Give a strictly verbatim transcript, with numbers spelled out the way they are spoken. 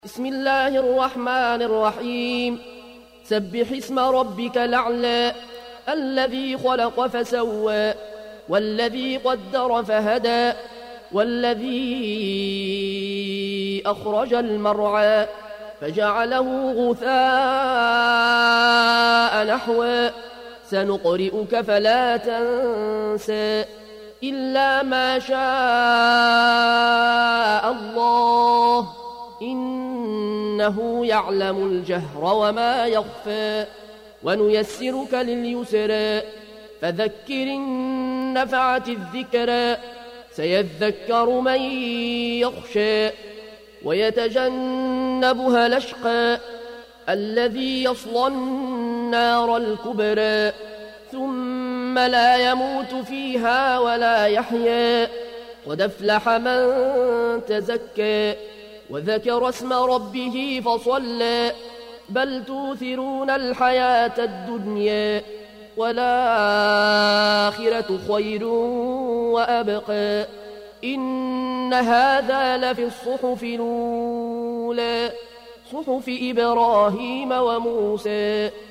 بسم الله الرحمن الرحيم سبح اسم ربك الأعلى الذي خلق فسوى والذي قدر فهدى والذي أخرج المرعى فجعله غثاء نحوا سنقرئك فلا تنسى إلا ما شاء الله إنه يعلم الجهر وما يخفى ونيسرك لليسرى فذكر إن نفعت الذكرى سيذكر من يخشى ويتجنبها الأشقى الذي يصلى النار الكبرى ثم لا يموت فيها ولا يحيا قد أفلح من تزكى وذكر اسم ربه فصلى بل توثرون الحياة الدنيا والآخرة خير وأبقى إن هذا لفي الصحف الأولى صحف إبراهيم وموسى